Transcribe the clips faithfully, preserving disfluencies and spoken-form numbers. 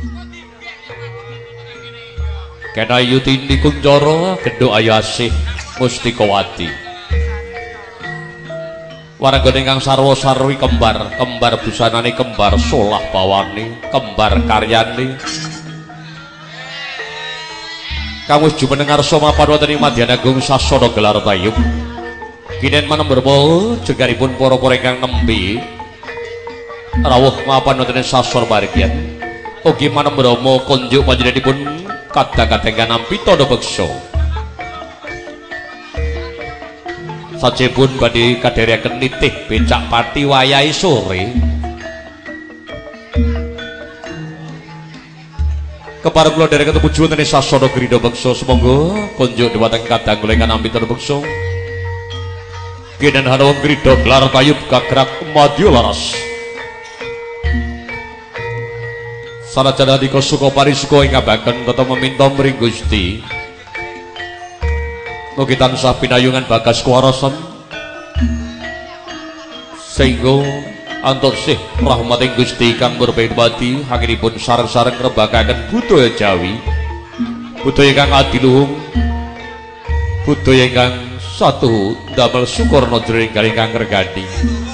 Kenayu tindi kunjara gendho ayasih Mustikawati. Warga ingkang sarwa sarwi kembar, kembar busanane kembar solah bawane, kembar karyane. Kamu jumeneng arsa mapan wonten ing Madyan Agung sasana gelar tayub. Kinen manembermo jegaripun para-para ingkang nembe rawuh mapan wonten ing sasana margian. Ugi manembermo kunjuk panjenenganipun kadang-kadang nampi tanda beksa. Sajipun badhe kadherekaken nitih becak pati wayahe sore. Kepareng kula derek ketemu wonten ing sasana Grida Beksa, sumangga kunjuk dhumateng kadang kula ingkang nampi tanda beksa. Kinen hanawa Grida gelar tayub gagrak madya laras. Sanajan adika suka parisuka ing ngabaken tata meminta mring Gusti. Mugi tansah pinayungan bagas kuwarasan sehingga antoksih rahmating Gusti kang berpati hakiripun sareng-sareng ngrembakaken budaya Jawi, budaya kang adiluhung, budaya kang satu damel sukurna jroning ingkang ngregani.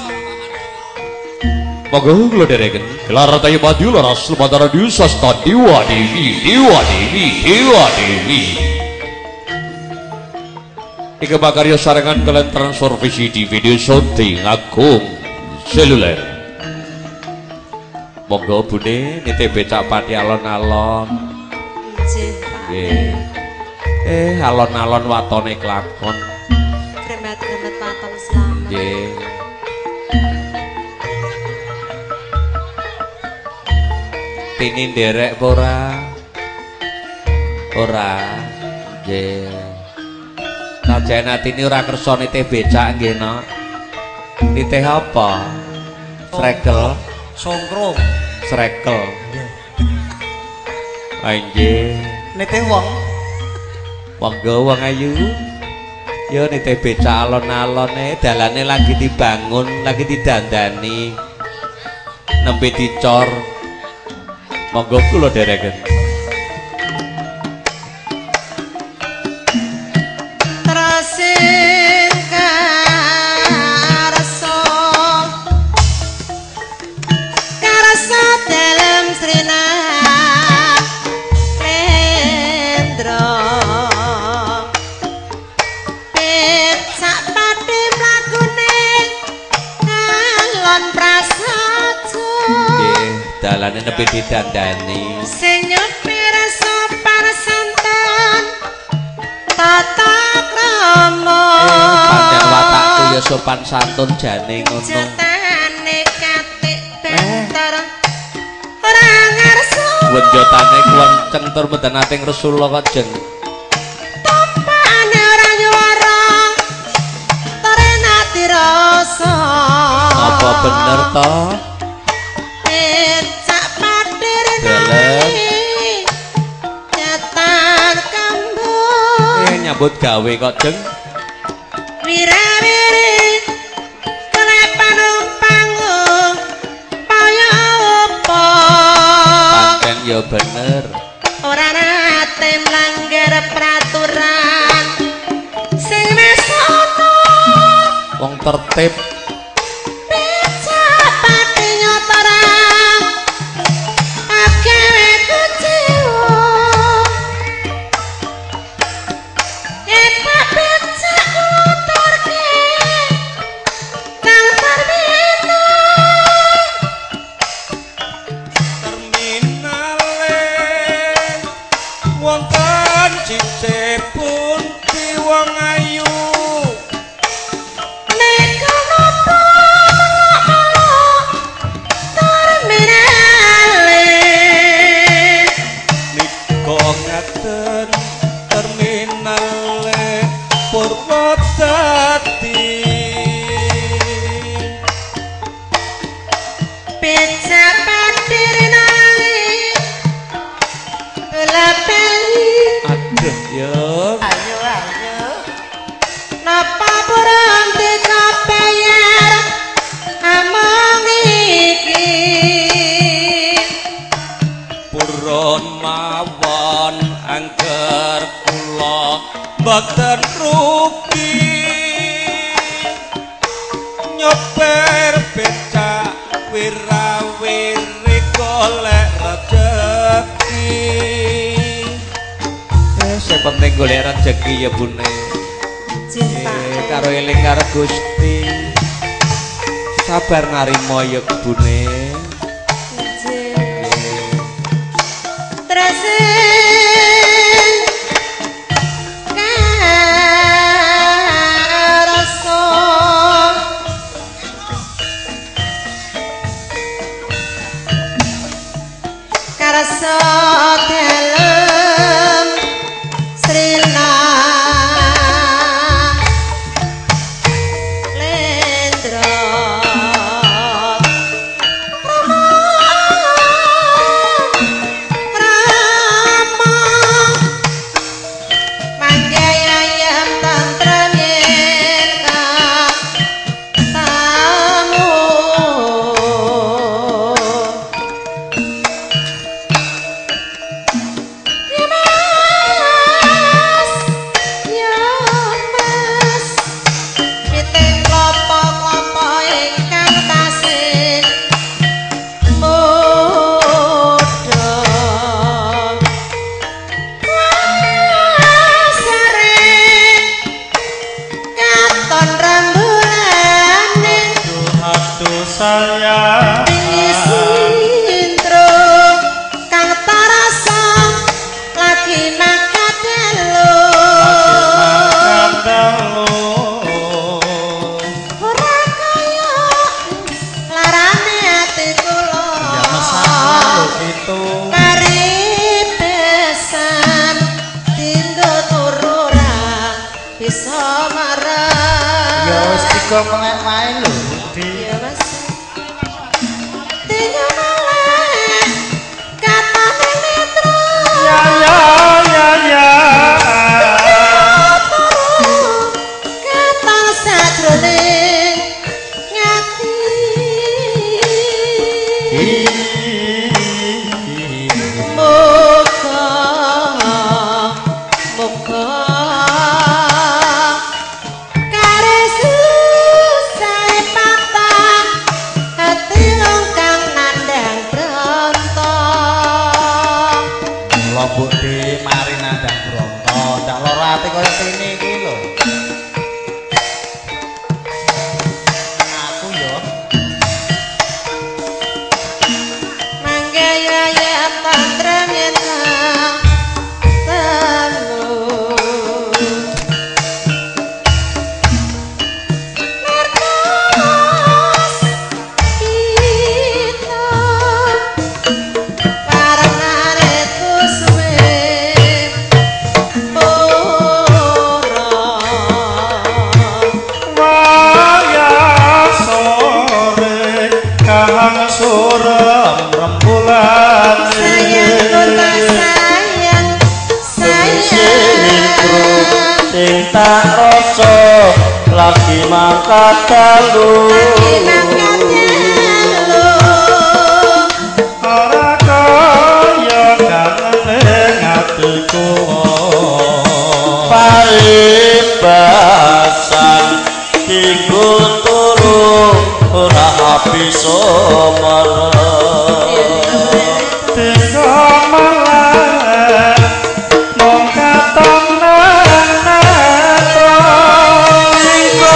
Monggo kula dereken gelar tayub madya laras lumantar Sasta Dewa Dewi Dewa Dewi Dewa Dewi. Ika bakarya sarengan kalian transformasi di video syuting Agung seluler. Monggo bune nitih becak pati alon-alon. Nggih, Pak. Eh alon-alon watone klakon. Kremet-kremet paton selamat. Nggih. Tini nderek apa ora? Ora. Nggih. Sajen atine ora kersa nitih becak nggih, Nok. Nitih apa? Srekel, songkrong, srekel. Ah nggih. nitih wong. Monggo wong ayu. Yo nitih becak alon-alone dalane lagi dibangun, lagi didandani. Nembe dicor. Monggo kula dereken. Trasin karso karso dalam srina Lendra becak pati mlakune alon prasaja. Nggih, dalane nepi didandani. Sing nyupir sopan santun tata krama. Eh, pancen watakku ya sopan santun jane ngono. Jetane katik bentar ora ngarso. Wenjotane kuwenceng tur medanating Rasulullah Kanjeng. Tampane ora nyuwara terenati rasa. Apa bener to? Becak patir Dalem. Jatan kambu Eh nyambut gawe kok, Jeng. wirawiri kelepan panggung kaya apa Pancen ya bener. ora nate melanggar peraturan sing wis ana. Wong tertib. Becak pati nyotara agawe kuciwa yen becak nuturke kang terbina Terminale wonten cicipun di wong ayu. nek napa terminale Nika ngaten terminale Purwodadi. becak patir nali lapeli. Aduh ya. Ayo ayo. Napa burung dikepayar among iki? Purwodadi wirawiri golek rezeki Eh, sing penting golek rezeki ya Bune. cinta Eh, karo eling karo Gusti. Sabar narimo ya Bune. Treseng karasa karasa dalem srina lendra saya Sintro kang tarasa lagi nakadelo ora kaya larane ati kula ya masalah itu mari besan tinggo turu ora bisa marah ya wis tiga meneh wae lho Budi ya Mas tinggo malah katane netro ya ya ya ya katon sajroning ngati muga muga kare susah patah hati wong kang nandang brontok mula Budi mari nandang bronto ndak lara ati kaya kene iki lho aku yo mangga ya ya tantrem yen telu nerkos kita parangane kusuwe ora waya sore kang surem rembulan sayang kota sayang sayang sing tak rasa lagi mangkat dalu ora kaya kangen atiku paribasan tinggu turu ora bisa marah tinggo malah mong katon netro tinggo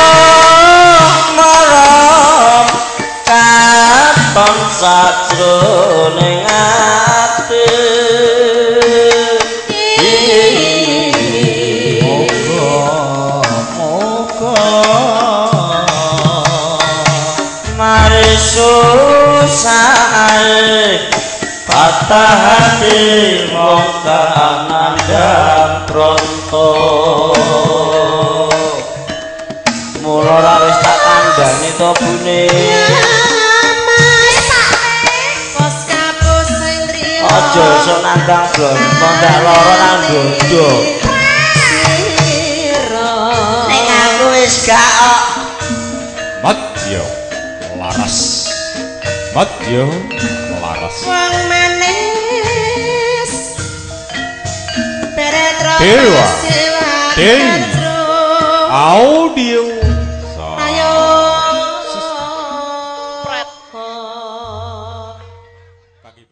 malam katon sajroning ati mari susah patah hati wong kang nandang bronto mula ra wis tak kandhani to Bune pos kapus sing driya aja iso nandang bronto ndak lara nang dodo ning aku wis gak kok Madya laras. Madya laras. wong manis peretro Dewa. Dewa Dewi. Audio